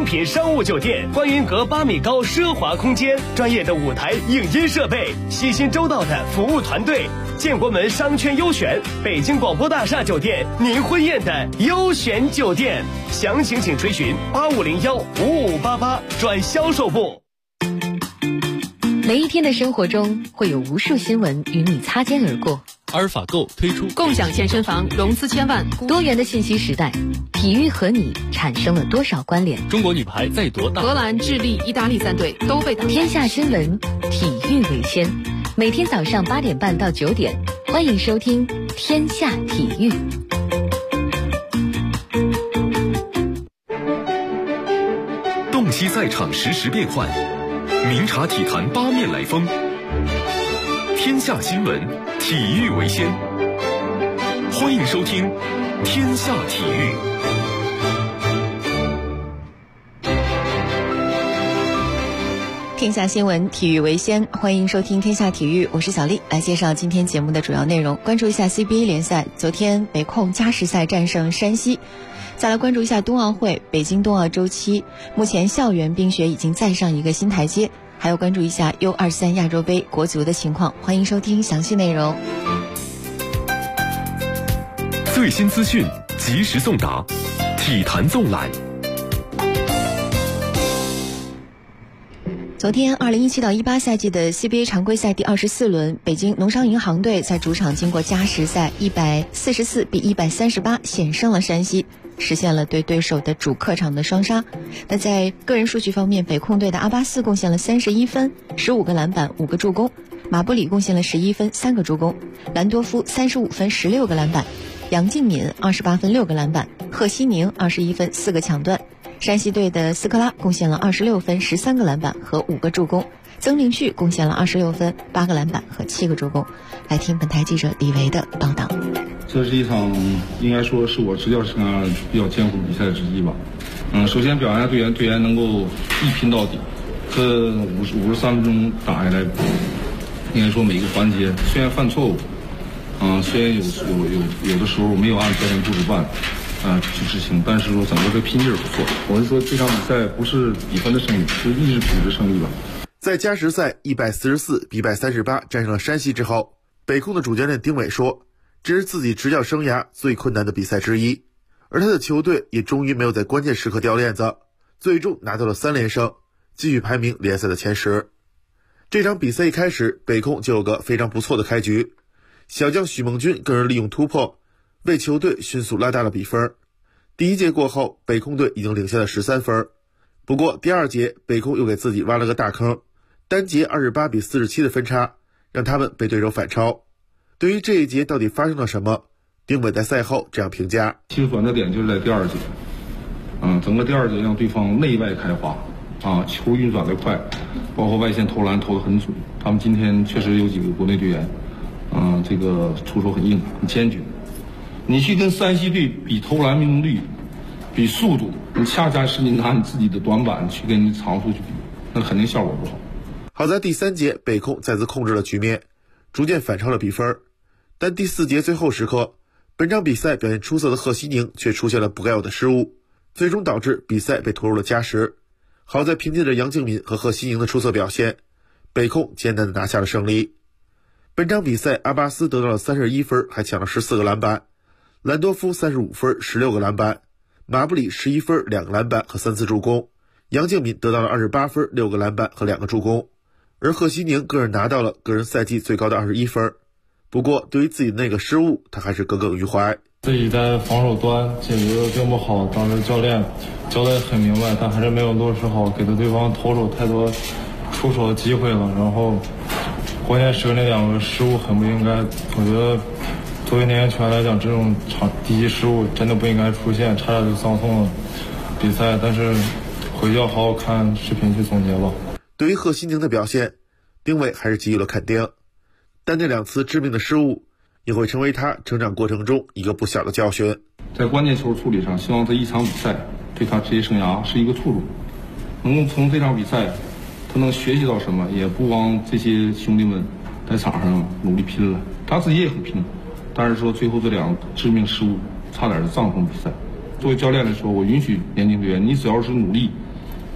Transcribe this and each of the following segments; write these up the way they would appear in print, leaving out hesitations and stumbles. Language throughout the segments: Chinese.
精品商务酒店，观云阁8米高奢华空间，专业的舞台影音设备，细心周到的服务团队。建国门商圈优选，北京广播大厦酒店，您婚宴的优选酒店。详情请垂询85015588转销售部。 每一天的生活中，会有无数新闻与你擦肩而过。 阿尔法购推出共享健身房融资1000万。 多元的信息时代，体育和你产生了多少关联？ 中国女排再夺大。 荷兰、智利、意大利3队都被打。 天下新闻，体育为先。每天早上8点半到9点，欢迎收听《天下体育》。 洞悉赛场实时变幻，明察体坛八面来风。天下新闻，体育为先。欢迎收听《天下体育》。 天下新闻，体育为先，欢迎收听天下体育，我是小丽，来介绍今天节目的主要内容。关注一下 CBA 联赛，昨天北控加时赛战胜山西。再来关注一下冬奥会，北京冬奥周期，目前校园冰雪已经再上一个新台阶。还有关注一下 U23 亚洲杯国足的情况，欢迎收听详细内容。 最新资讯，及时送达，体坛纵览。 昨天2017到18赛季的 CBA 常规赛第24轮，北京农商银行队在主场经过加时赛144比138险胜了山西，实现了对对手的主客场的双杀。那在个人数据方面，北控队的阿巴斯贡献了31分15个篮板5个助攻，马布里贡献了11分3个助攻，兰多夫35分16个篮板，杨敬敏28分6个篮板，贺西宁21分4个抢断。山西队的斯科拉贡献了26分13个篮板和5个助攻，曾令旭贡献了26分8个篮板和7个助攻。来听本台记者李维的报道。 这是一场应该说是我执教生涯比较艰苦比赛之一吧。首先表扬一下队员能够一拼到底，这53分钟打下来，应该说每个环节虽然犯错误，虽然有的时候没有按教练部署办。去执行，但是说整个这拼劲儿不错。我是说这场比赛不是比分的胜利，是意志品质胜利吧。 在加时赛144比138战胜了山西之后，北控的主教练丁伟说，这是自己执教生涯最困难的比赛之一，而他的球队也终于没有在关键时刻掉链子，最终拿到了3连胜，继续排名联赛的前10。这场比赛一开始，北控就有个非常不错的开局，小将许梦军个人利用突破为球队迅速拉大了比分。第一节过后，北控队已经领先了13分。不过第二节，北控又给自己挖了个大坑，单节28比47的分差，让他们被对手反超。对于这一节到底发生了什么，丁伟在赛后这样评价： 其实转折点就是在第二节，整个第二节让对方内外开花，球运转得快，包括外线投篮投得很准。他们今天确实有几个国内队员，这个出手很硬很坚决。你去跟山西队比投篮命中率，比速度，你恰恰是你拿你自己的短板去跟你长处去比，那肯定效果不好。 好在第3节北控再次控制了局面，逐渐反超了比分。但第4节最后时刻，本场比赛表现出色的贺西宁却出现了不该有的失误，最终导致比赛被拖入了加时。好在凭借着杨敬敏和贺西宁的出色表现，北控艰难地拿下了胜利。本场比赛阿巴斯得到了31分，还抢了14个篮板，兰多夫35分16个篮板，马布里11分2个篮板和3次助攻，杨敬敏得到了28分6个篮板和2个助攻，而贺西宁个人拿到了个人赛季最高的21分。不过对于自己的那个失误，他还是耿耿于怀。 自己在防守端解决的并不好，当时教练交代很明白，但还是没有落实好，给了对方投手太多出手的机会了，然后关键时刻那2个失误很不应该。我觉得作为年轻球员来讲，这种低级失误真的不应该出现，差点就葬送了比赛。但是回去要好好看视频去总结吧。 对于贺西宁的表现，丁伟还是给予了肯定，但那2次致命的失误也会成为他成长过程中一个不小的教训。 在关键球处理上，希望这一场比赛对他职业生涯是一个触动，能够从这场比赛他能学习到什么，也不枉这些兄弟们在场上努力拼了，他自己也很拼。但是说最后这2个致命失误差点就葬送比赛。作为教练来说，我允许年轻队员，你只要是努力，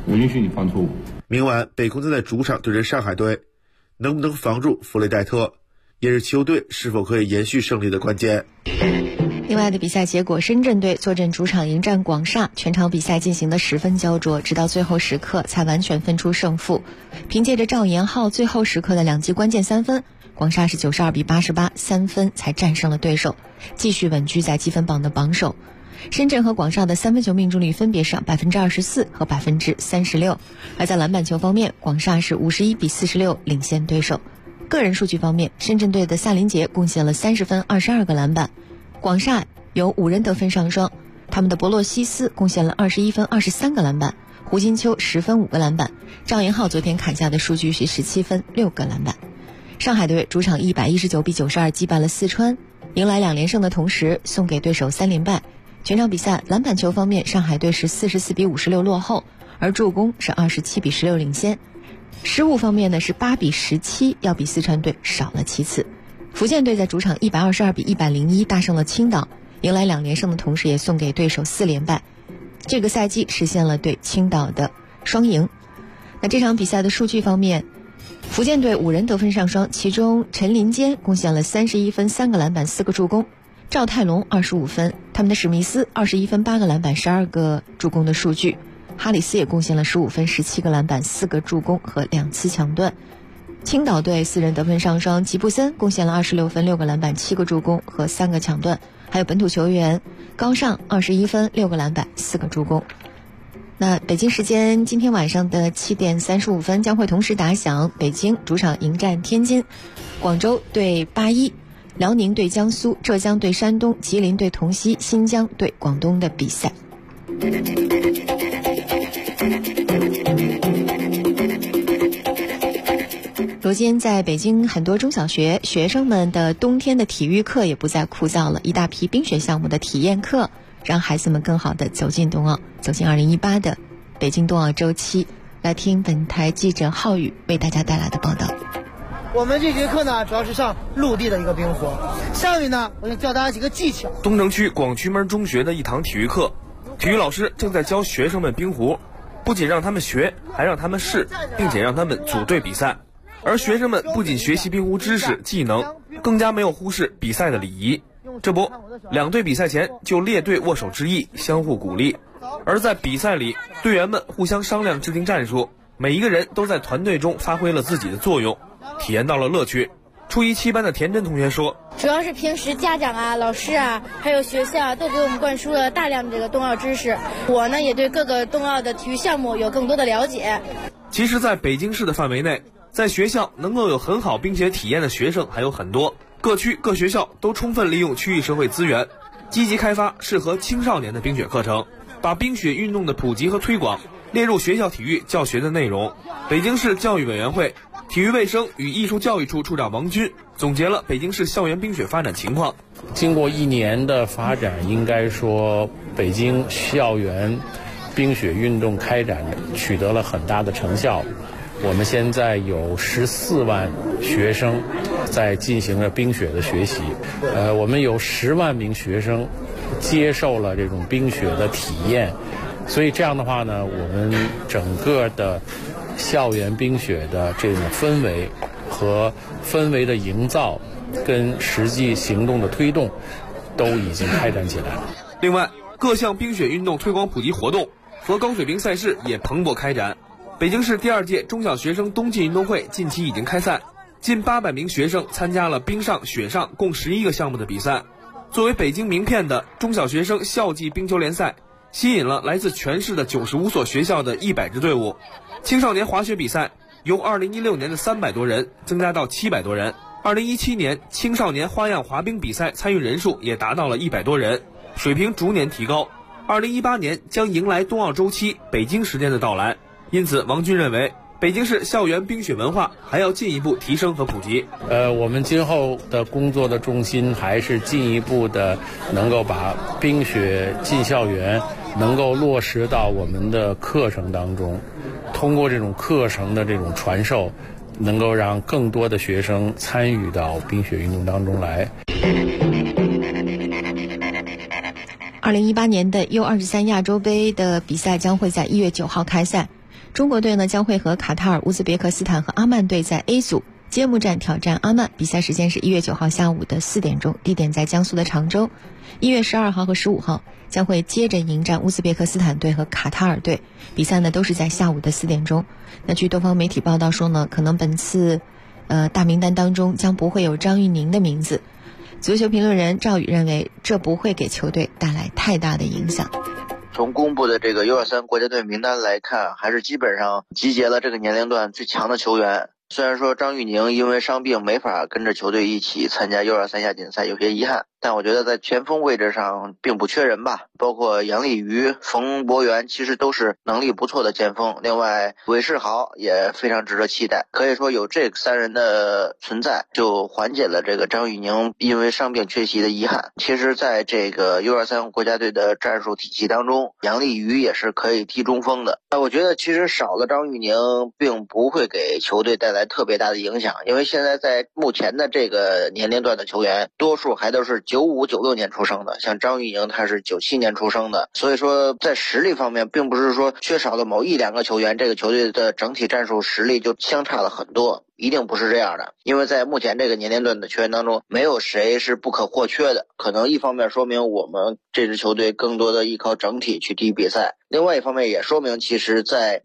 我允许你犯错误。 明晚北控将在主场对阵上海队，能不能防住弗雷戴特，也是球队是否可以延续胜利的关键。 另外的比赛结果，深圳队坐镇主场迎战广厦，全场比赛进行得十分焦灼，直到最后时刻才完全分出胜负。凭借着赵延浩最后时刻的2记关键3分，广厦是92比88， 3分才战胜了对手，继续稳居在积分榜的榜首。深圳和广厦的3分球命中率分别上 24% 和 36%。 而在篮板球方面，广厦是51比46领先对手。个人数据方面，深圳队的萨林杰贡献了30分22个篮板，广厦有5人得分上双，他们的博洛西斯贡献了21分23个篮板，胡金秋10分5个篮板，赵延浩昨天砍下的数据是17分6个篮板。上海队主场119比92击败了四川，迎来2连胜的同时送给对手3连败。全场比赛篮板球方面，上海队是44比56落后，而助攻是27比16领先。失误方面呢是8比17，要比四川队少了7次。福建队在主场122比101大胜了青岛，迎来2连胜的同时也送给对手4连败，这个赛季实现了对青岛的双赢。那这场比赛的数据方面，福建队5人得分上双，其中陈林坚贡献了31分3个篮板4个助攻，赵泰龙25分，他们的史密斯21分8个篮板12个助攻的数据，哈里斯也贡献了15分17个篮板4个助攻和2次抢断。青岛队4人得分上双，吉布森贡献了26分6个篮板7个助攻和3个抢断，还有本土球员高尚21分6个篮板4个助攻。那北京时间今天晚上的7点35分将会同时打响北京主场迎战天津，广州对81，辽宁对江苏，浙江对山东，吉林对同曦，新疆对广东的比赛。如今在北京很多中小学，学生们的冬天的体育课也不再枯燥了，一大批冰雪项目的体验课让孩子们更好地走进冬奥，走进2018的北京冬奥周期。来听本台记者浩宇为大家带来的报道。 我们这节课呢，主要是上陆地的一个冰活。下面呢，我想教大家几个技巧。 东城区广渠门中学的一堂体育课，体育老师正在教学生们冰壶，不仅让他们学，还让他们试，并且让他们组队比赛。而学生们不仅学习冰壶知识技能，更加没有忽视比赛的礼仪。这不，2队比赛前就列队握手致意，相互鼓励。而在比赛里，队员们互相商量制定战术，每一个人都在团队中发挥了自己的作用，体验到了乐趣。初一7班的田真同学说， 主要是平时家长啊、老师啊，还有学校啊，都给我们灌输了大量的这个冬奥知识。我呢，也对各个冬奥的体育项目有更多的了解。 其实在北京市的范围内，在学校能够有很好冰雪体验的学生还有很多，各区各学校都充分利用区域社会资源，积极开发适合青少年的冰雪课程，把冰雪运动的普及和推广列入学校体育教学的内容。北京市教育委员会体育卫生与艺术教育处处长王军总结了北京市校园冰雪发展情况。 经过1年的发展，应该说北京校园冰雪运动开展取得了很大的成效。我们现在有14万学生在进行着冰雪的学习，我们有10万名学生接受了这种冰雪的体验，所以这样的话呢，我们整个的校园冰雪的这种氛围和氛围的营造跟实际行动的推动都已经开展起来了。 另外，各项冰雪运动推广普及活动和高水平赛事也蓬勃开展。北京市第2届中小学生冬季运动会近期已经开赛，近800名学生参加了冰上、雪上共11个项目的比赛。作为北京名片的中小学生校际冰球联赛，吸引了来自全市的95所学校的100支队伍。青少年滑雪比赛由2016年的300多人增加到700多人。2017年青少年花样滑冰比赛参与人数也达到了100多人，水平逐年提高。2018年将迎来冬奥周期北京时间的到来。因此，王军认为，北京市校园冰雪文化还要进一步提升和普及。 我们今后的工作的重心还是进一步的能够把冰雪进校园，能够落实到我们的课程当中，通过这种课程的这种传授，能够让更多的学生参与到冰雪运动当中来。 2018年的 U23 亚洲杯的比赛将会在1月9号开赛。 中国队呢将会和卡塔尔、乌兹别克斯坦和阿曼队在 A 组揭幕战挑战阿曼，比赛时间是1月9号下午的4点钟，地点在江苏的常州。1月12号和15号将会接着迎战乌兹别克斯坦队和卡塔尔队，比赛呢都是在下午的4点钟。那据多方媒体报道说呢，可能本次大名单当中将不会有张玉宁的名字。足球评论人赵宇认为，这不会给球队带来太大的影响。 从公布的这个 U23 国家队名单来看，还是基本上集结了这个年龄段最强的球员。虽然说张玉宁因为伤病没法跟着球队一起参加 U23 亚锦赛，有些遗憾，但我觉得在前锋位置上并不缺人吧，包括杨立瑜、冯博源其实都是能力不错的前锋，另外韦世豪也非常值得期待。可以说有这3人的存在，就缓解了这个张玉宁因为伤病缺席的遗憾。其实在这个 U23 国家队的战术体系当中，杨立瑜也是可以踢中锋的。我觉得其实少了张玉宁并不会给球队带来特别大的影响，因为现在在目前的这个年龄段的球员多数还都是95、96年出生的，像张玉宁他是97年出生的，所以说在实力方面并不是说缺少了某1、2个球员，这个球队的整体战术实力就相差了很多，一定不是这样的。因为在目前这个年龄段的球员当中，没有谁是不可或缺的，可能一方面说明我们这支球队更多的依靠整体去踢比赛，另外一方面也说明其实在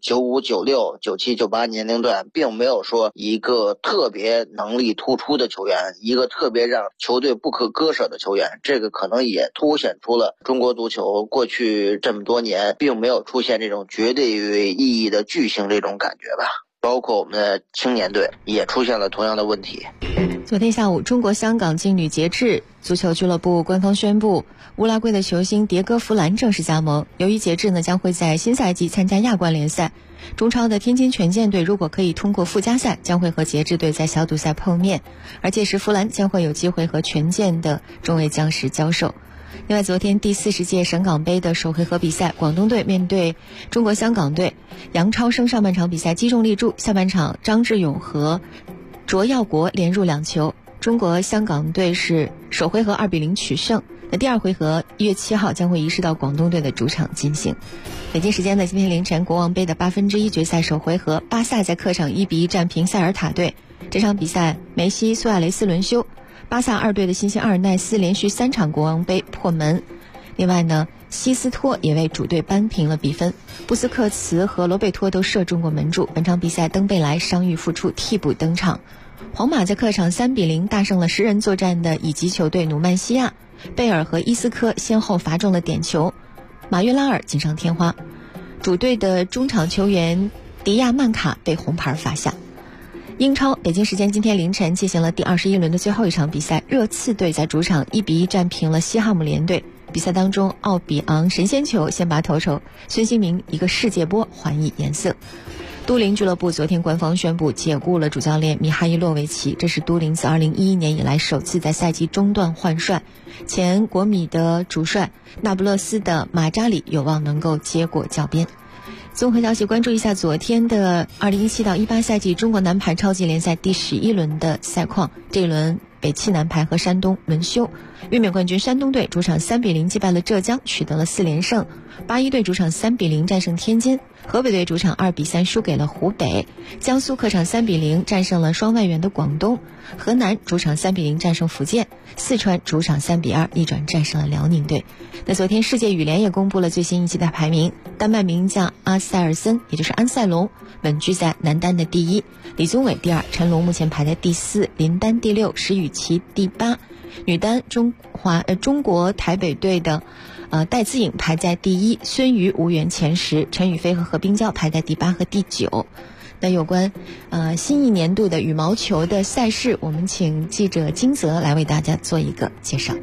95、96、97、98年龄段并没有说一个特别能力突出的球员，一个特别让球队不可割舍的球员，这个可能也凸显出了中国足球过去这么多年并没有出现这种绝对意义的巨星这种感觉吧。包括我们的青年队也出现了同样的问题。 昨天下午，中国香港劲旅节制足球俱乐部官方宣布，乌拉圭的球星迭戈·弗兰正式加盟。由于节制呢将会在新赛季参加亚冠联赛，中超的天津权健队如果可以通过附加赛，将会和节制队在小组赛碰面，而届时弗兰将会有机会和权健的中卫将士交手。另外，昨天第40届省港杯的首回合比赛，广东队面对中国香港队，杨超生上半场比赛击中立柱，下半场张志勇和卓耀国连入2球，中国香港队是首回合2比0取胜。那第2回合1月7号将会移师到广东队的主场进行。北京时间的今天凌晨，国王杯的1/8决赛首回合，巴萨在客场1比1战平塞尔塔队。这场比赛梅西、苏亚雷斯轮休，巴萨2队的新星阿尔奈斯连续3场国王杯破门。另外呢，西斯托也为主队扳平了比分，布斯克茨和罗贝托都射中过门柱。本场比赛登贝莱伤愈复出，替补登场。皇马在客场3比0大胜了10人作战的乙级球队努曼西亚，贝尔和伊斯科先后罚中了点球，马约拉尔锦上添花。主队的中场球员迪亚曼卡被红牌罚下。英超，北京时间今天凌晨进行了第21轮的最后一场比赛，热刺队在主场1比1战平了西汉姆联队。比赛当中，奥比昂神仙球先拔头筹，孙兴民一个世界波还以颜色。都灵俱乐部昨天官方宣布解雇了主教练米哈伊洛维奇，这是都灵自2011年以来首次在赛季中段换帅。前国米的主帅那不勒斯的马扎里有望能够接过教鞭。综合消息，关注一下昨天的2017到18赛季中国男排超级联赛第11轮的赛况。这一轮北汽男排和山东轮休，卫冕冠军山东队主场3比0击败了浙江，取得了4连胜。81队主场3比0战胜天津，河北队主场2比3输给了湖北，江苏客场3比0战胜了双外援的广东，河南主场3比0战胜福建，四川主场3比2逆转战胜了辽宁队。那昨天世界羽联也公布了最新一期的排名，丹麦名将阿塞尔森，也就是安塞龙，稳居在男单的第1，李宗伟第2，陈龙目前排在第4，林丹第6，石宇奇第8。女单中国台北队的戴资颖排在第1，孙瑜无缘前10，陈雨菲和何冰娇排在第8和第9。那有关新一年度的羽毛球的赛事，我们请记者金泽来为大家做一个介绍。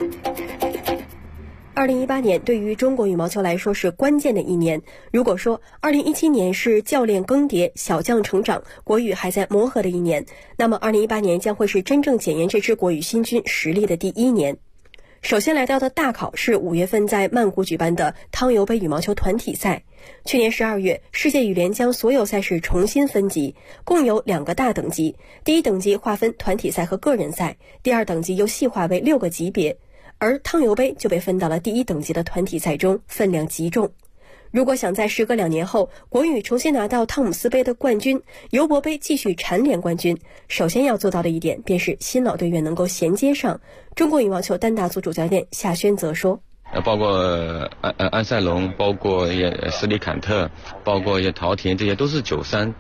2018年对于中国羽毛球来说是关键的一年。如果说2017年是教练更迭、小将成长、国羽还在磨合的一年，那么2018年将会是真正检验这支国羽新军实力的第1年。首先来到的大考是5月份在曼谷举办的汤尤杯羽毛球团体赛。去年12月，世界羽联将所有赛事重新分级，共有2个大等级，第1等级划分团体赛和个人赛，第2等级又细化为6个级别。而汤尤杯就被分到了第1等级的团体赛中，分量极重。 如果想在时隔2年后国羽重新拿到汤姆斯杯的冠军，尤伯杯继续蝉联冠军，首先要做到的一点便是新老队员能够衔接上。中国羽毛球单打组主教练夏轩则说， 包括安塞龙，包括斯里坎特，包括陶田，这些都是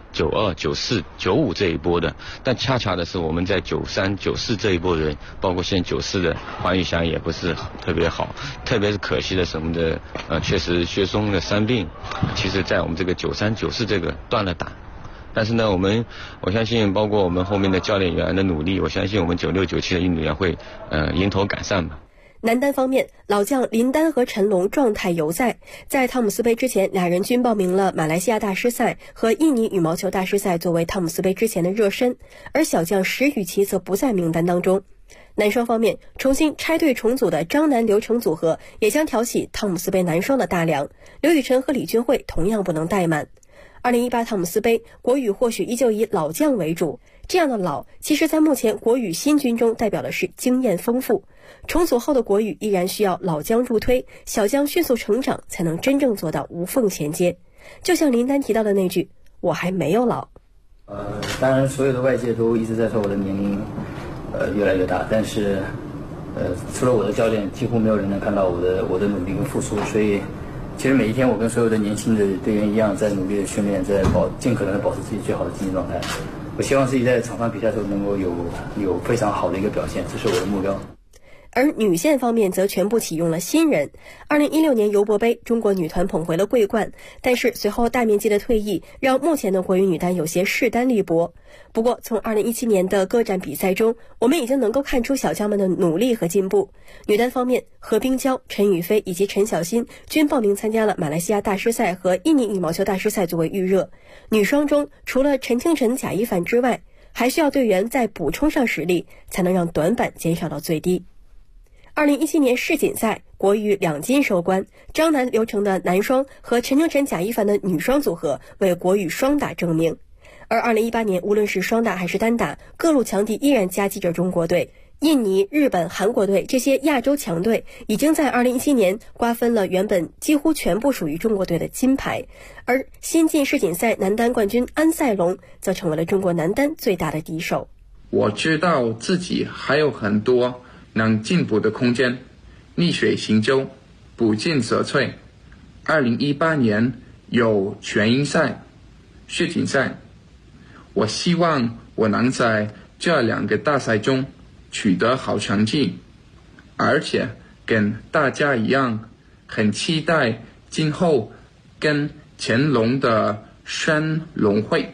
93、92、94、95这一波的。但恰恰的是我们在93、94这一波人，包括现在94的黄玉祥也不是特别好，特别是可惜的什么的，确实薛松的伤病，其实在我们这个93、94这个断了档。但是呢，我相信包括我们后面的教练员的努力，我相信我们96、97的运动员会迎头赶上吧。 男单方面，老将林丹和陈龙状态犹在，在汤姆斯杯之前，俩人均报名了马来西亚大师赛和印尼羽毛球大师赛作为汤姆斯杯之前的热身，而小将石宇奇则不在名单当中。男双方面，重新拆队重组的张楠刘成组合也将挑起汤姆斯杯男双的大梁，刘雨辰和李俊慧同样不能怠慢。2018汤姆斯杯，国羽或许依旧以老将为主，这样的老，其实在目前国羽新军中代表的是经验丰富。重组后的国羽依然需要老将助推，小将迅速成长，才能真正做到无缝衔接。就像林丹提到的那句，我还没有老。 当然所有的外界都一直在说我的年龄越来越大，但是除了我的教练，几乎没有人能看到我的努力跟付出。所以其实每一天我跟所有的年轻的队员一样，在努力的训练，在尽可能的保持自己最好的竞技状态。我希望自己在场上比赛的时候能够有非常好的一个表现，这是我的目标。 而女线方面则全部启用了新人。2016年尤伯杯，中国女团捧回了桂冠，但是随后大面积的退役让目前的国羽女单有些势单力薄。不过从2017年的各站比赛中，我们已经能够看出小将们的努力和进步。女单方面，何冰娇、陈雨菲以及陈小欣均报名参加了马来西亚大师赛和印尼羽毛球大师赛作为预热。女双中除了陈清晨、贾一凡之外，还需要队员再补充上实力，才能让短板减少到最低。2017年世锦赛，国羽2金收官，张楠刘成的男双和陈清晨贾一凡的女双组合为国羽双打证明。而2018年无论是双打还是单打，各路强敌依然夹击着中国队。印尼、日本、韩国队这些亚洲强队已经在2017年瓜分了原本几乎全部属于中国队的金牌，而新晋世锦赛男单冠军安塞龙则成为了中国男单最大的敌手。 我知道自己还有很多能进步的空间，逆水行舟，不进则退。2018年有全英赛、世锦赛，我希望我能在这2个大赛中取得好成绩，而且跟大家一样，很期待今后跟乾隆的升龙会。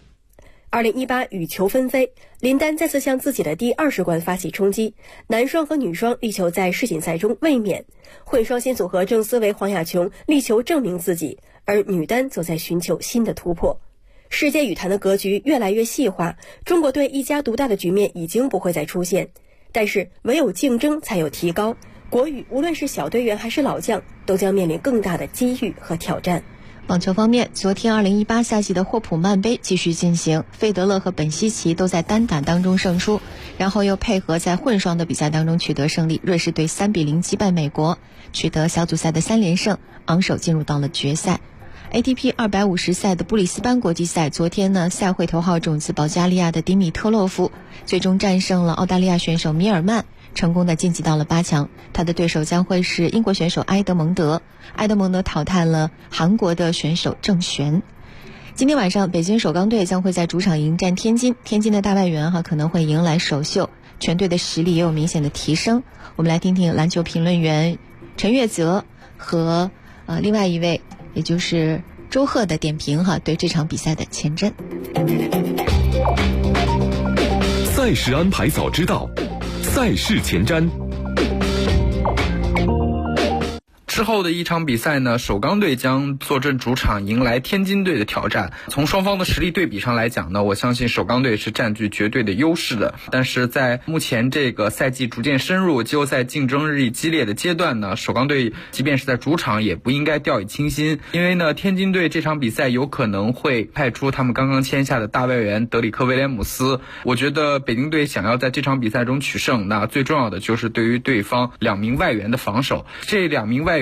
2018羽球纷飞，林丹再次向自己的第20冠发起冲击，男双和女双力求在世锦赛中卫冕。混双新组合郑思维、黄雅琼力求证明自己，而女单则在寻求新的突破。世界羽坛的格局越来越细化，中国队一家独大的局面已经不会再出现，但是唯有竞争才有提高。国羽无论是小队员还是老将，都将面临更大的机遇和挑战。 网球方面，昨天2018夏季的霍普曼杯继续进行，费德勒和本西奇都在单打当中胜出，然后又配合在混双的比赛当中取得胜利。瑞士队3比0击败美国，取得小组赛的3连胜，昂首进入到了决赛。ATP 250赛的布里斯班国际赛，昨天呢，赛会头号种子保加利亚的迪米特洛夫最终战胜了澳大利亚选手米尔曼，成功的晋级到了8强。他的对手将会是英国选手埃德蒙德淘汰了韩国的选手郑璇。今天晚上，北京首钢队将会在主场迎战天津的大外援可能会迎来首秀，全队的实力也有明显的提升。我们来听听篮球评论员陈月泽和另外一位也就是周贺的点评对这场比赛的前瞻。 赛事安排早知道，赛事前瞻。 之后的一场比赛呢，首钢队将坐镇主场迎来天津队的挑战。从双方的实力对比上来讲呢，我相信首钢队是占据绝对的优势的。但是在目前这个赛季逐渐深入、季后赛竞争日益激烈的阶段呢，首钢队即便是在主场也不应该掉以轻心，因为呢，天津队这场比赛有可能会派出他们刚刚签下的大外援德里克·威廉姆斯。我觉得北京队想要在这场比赛中取胜，那最重要的就是对于对方2名外援的防守。这2名外援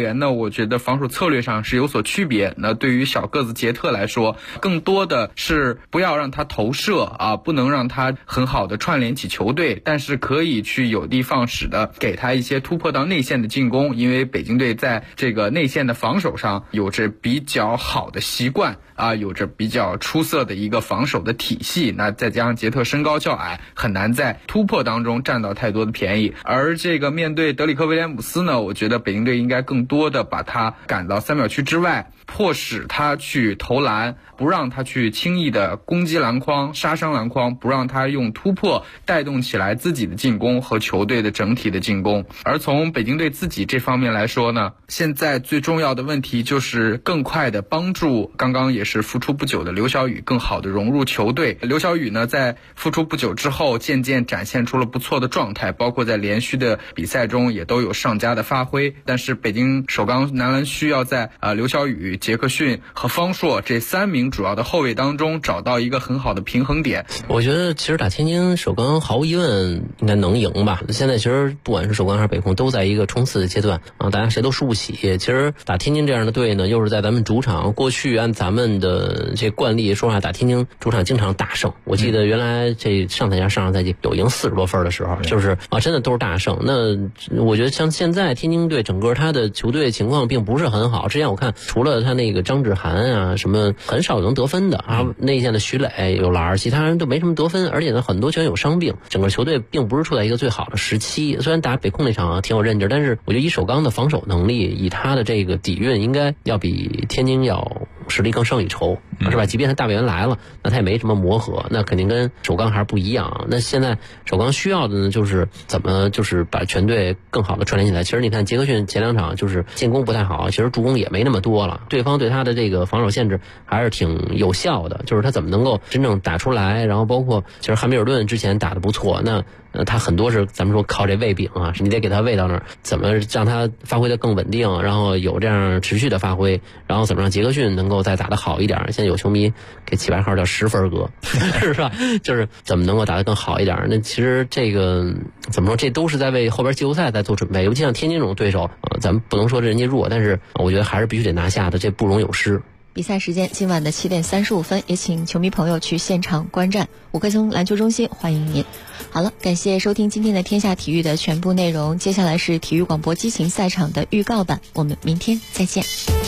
员呢，我觉得防守策略上是有所区别。那对于小个子杰特来说，更多的是不要让他投射啊，不能让他很好的串联起球队，但是可以去有的放矢的给他一些突破到内线的进攻，因为北京队在这个内线的防守上有着比较好的习惯啊，有着比较出色的一个防守的体系。那再加上杰特身高较矮，很难在突破当中占到太多的便宜。而这个面对德里克威廉姆斯呢，我觉得北京队应该更多的把他赶到3秒区之外，迫使他去投篮，不让他去轻易的攻击篮筐、杀伤篮筐，不让他用突破带动起来自己的进攻和球队的整体的进攻。而从北京队自己这方面来说呢，现在最重要的问题就是更快的帮助刚刚也是复出不久的刘晓宇更好的融入球队。刘晓宇呢，在复出不久之后渐渐展现出了不错的状态，包括在连续的比赛中也都有上佳的发挥。但是北京首钢男篮需要在刘晓宇、杰克逊和方硕这3名主要的后卫当中找到一个很好的平衡点。 我觉得其实打天津首钢毫无疑问应该能赢吧。现在其实不管是首钢还是北控都在一个冲刺的阶段啊，大家谁都输不起。其实打天津这样的队呢，又是在咱们主场，过去按咱们的这惯例说话，打天津主场经常大胜。我记得原来这上上赛季有赢40多分的时候，就是真的都是大胜。那我觉得像现在天津队整个他的球队情况并不是很好。之前我看除了他那个张志涵啊什么很少能得分的啊，内线的徐磊有篮，其他人都没什么得分，而且呢很多球员有伤病，整个球队并不是处在一个最好的时期。虽然打北控那场挺有韧劲，但是我觉得以首钢的防守能力，以他的这个底蕴，应该要比天津要实力更胜一筹，是吧？即便他大外援来了，那他也没什么磨合，那肯定跟首钢还是不一样。那现在首钢需要的呢，就是怎么就是把全队更好的串联起来。其实你看杰克逊前2场就是进攻不太好，其实助攻也没那么多了，对方对他的这个防守限制还是挺有效的，就是他怎么能够真正打出来。然后包括其实汉密尔顿之前打得不错，那他很多是咱们说靠这喂饼啊，你得给他喂到那儿，怎么让他发挥得更稳定，然后有这样持续的发挥，然后怎么让杰克逊能够再打得好一点。现在有球迷给起外号叫10分哥是吧？就是怎么能够打得更好一点。那其实这个怎么说，这都是在为后边季后赛在做准备。尤其像天津这种对手，咱们不能说人家弱，但是我觉得还是必须得拿下的，这不容有失。 比赛时间今晚的7点35分，也请球迷朋友去现场观战，五棵松篮球中心欢迎您。好了，感谢收听今天的天下体育的全部内容，接下来是体育广播激情赛场的预告版，我们明天再见。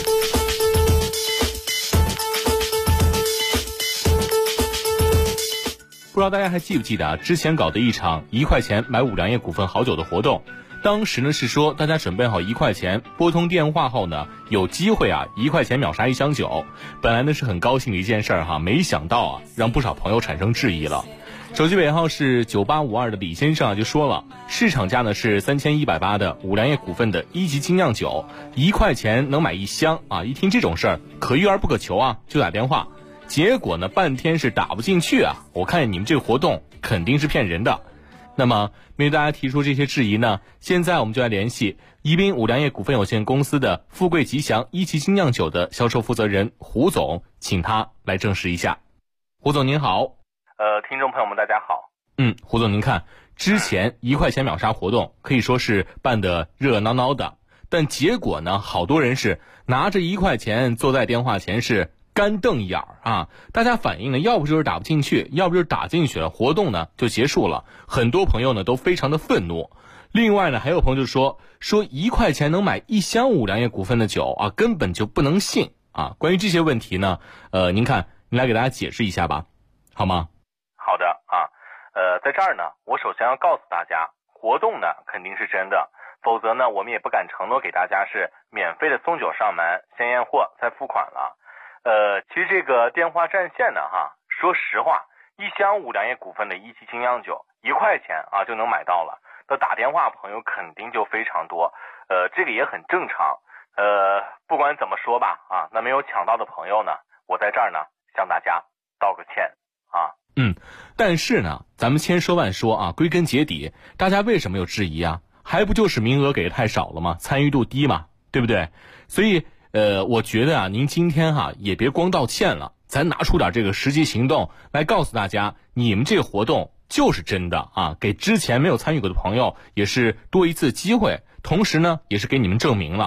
不知道大家还记不记得之前搞的一场1块钱买五粮液股份好酒的活动，当时呢是说大家准备好1块钱，拨通电话后呢有机会1块钱秒杀1箱酒。本来呢是很高兴的一件事儿没想到让不少朋友产生质疑了。手机尾号是9852的李先生就说了，市场价呢是3180的五粮液股份的1级精酿酒，1块钱能买1箱一听这种事儿可遇而不可求就打电话。结果呢半天是打不进去我看见你们这个活动肯定是骗人的。那么面对大家提出这些质疑呢，现在我们就来联系宜宾五粮液股份有限公司的富贵吉祥1级精酿酒的销售负责人胡总，请他来证实一下。胡总您好。 听众朋友们大家好。 胡总您看，之前1块钱秒杀活动可以说是办得热热闹闹的，但结果呢好多人是拿着1块钱坐在电话前是干瞪眼大家反映呢，要不就是打不进去，要不就是打进去了，活动呢就结束了。很多朋友呢都非常的愤怒。另外呢，还有朋友就说1块钱能买1箱五粮液股份的酒根本就不能信关于这些问题呢，您看，您来给大家解释一下吧，好吗？ 好的在这儿呢，我首先要告诉大家，活动呢肯定是真的，否则呢我们也不敢承诺给大家是免费的送酒上门，先验货再付款了。其实这个电话占线呢说实话，1箱五粮液股份的1级精酿酒1块钱就能买到了，那打电话朋友肯定就非常多，这个也很正常。不管怎么说吧那没有抢到的朋友呢，我在这儿呢向大家道个歉但是呢咱们千说万说归根结底大家为什么有质疑还不就是名额给的太少了吗？参与度低嘛，对不对？所以我觉得您今天也别光道歉了，咱拿出点这个实际行动来告诉大家，你们这个活动就是真的给之前没有参与过的朋友也是多一次机会，同时呢也是给你们证明了。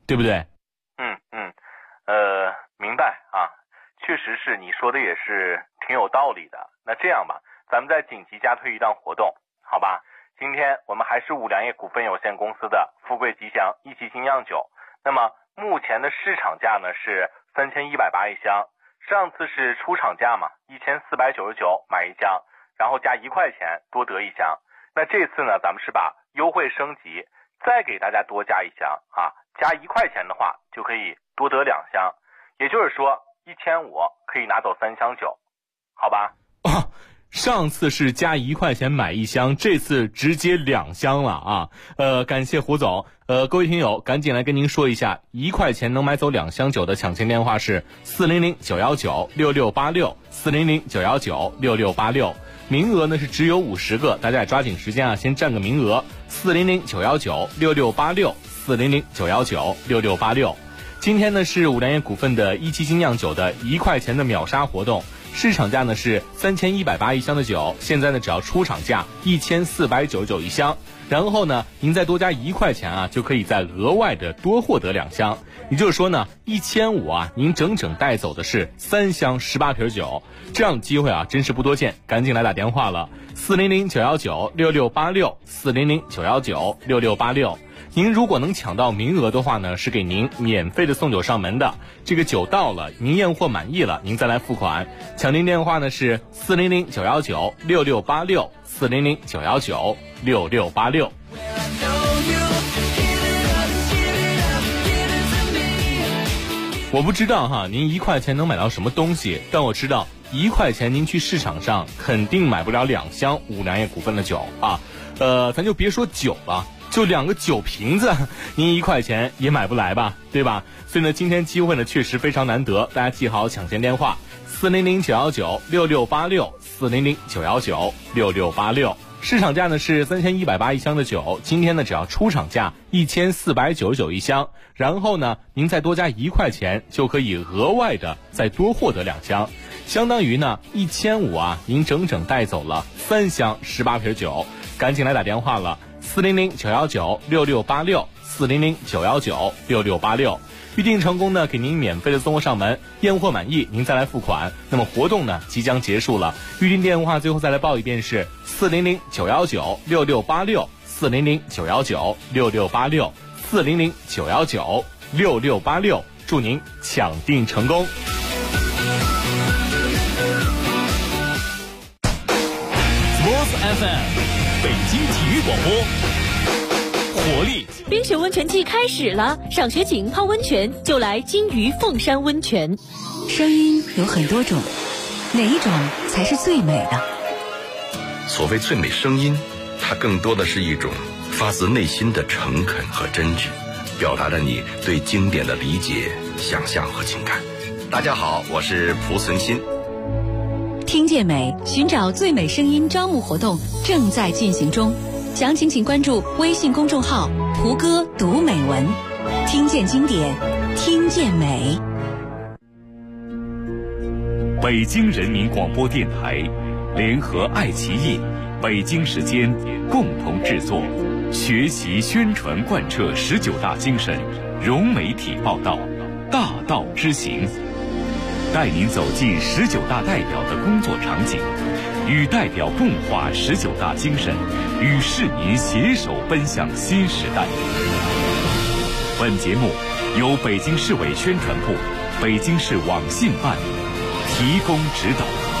对不对？ 明白啊，确实是你说的也是挺有道理的。那这样吧，咱们再紧急加推一档活动，好吧？今天我们还是五粮液股份有限公司的富贵吉祥一期精酿酒，那么目前的市场价呢是3180一箱，上次是出厂价嘛，1499买一箱，然后加1块钱多得一箱。那这次呢，咱们是把优惠升级，再给大家多加一箱啊，加1块钱的话就可以多得2箱，也就是说1500可以拿走3箱酒，好吧？ 上次是加1块钱买一箱，这次直接2箱了啊！感谢胡总。各位听友，赶紧来跟您说一下，1块钱能买走2箱酒的抢钱电话是400-919-6686，400-919-6686。名额呢是只有50个，大家也抓紧时间啊，先占个名额。400-919-6686，400-919-6686。今天呢是五粮液股份的一期精酿酒的1块钱的秒杀活动。市场价呢是3180一箱的酒，现在呢只要出厂价1499一箱，然后呢您再多加1块钱啊，就可以再额外的多获得2箱，也就是说呢1500啊，您整整带走的是3箱18瓶酒，这样的机会啊真是不多见，赶紧来打电话了，400-919-6686，400-919-6686。您如果能抢到名额的话呢，是给您免费的送酒上门的。这个酒到了，您验货满意了，您再来付款。抢订电话呢是400-919-6686，400-919-6686。我不知道哈，您1块钱能买到什么东西，但我知道1块钱您去市场上肯定买不了2箱五粮液股份的酒啊。咱就别说酒了，就2个酒瓶子，您1块钱也买不来吧，对吧？所以呢，今天机会呢确实非常难得，大家记好抢钱电话：400-919-6686，400-919-6686。市场价呢是3180一箱的酒，今天呢只要出厂价1499一箱，然后呢您再多加1块钱，就可以额外的再多获得2箱，相当于呢1500啊，您整整带走了3箱18瓶酒，赶紧来打电话了。400-919-6686，400-919-6686。预定成功呢，给您免费的送货上门，验货满意您再来付款。那么活动呢即将结束了，预定电话最后再来报一遍是400-919-6686，400-919-6686，400-919-6686，祝您抢订成功。 Sports FM 北京体育广播，活力。 冰雪温泉季开始了，赏雪景泡温泉就来金鱼凤山温泉。 声音有很多种，哪一种才是最美的？ 所谓最美声音，它更多的是一种发自内心的诚恳和真挚，表达着你对经典的理解、想象和情感。大家好，我是蒲存昕。 听见美，寻找最美声音招募活动正在进行中，详情请关注微信公众号蒲哥读美文，听见经典，听见美。 北京人民广播电台联合爱奇艺、北京时间共同制作，学习宣传贯彻19大精神，融媒体报道，大道之行，带您走进19大代表的工作场景，与代表共话19大精神，与市民携手奔向新时代。本节目由北京市委宣传部、北京市网信办提供指导。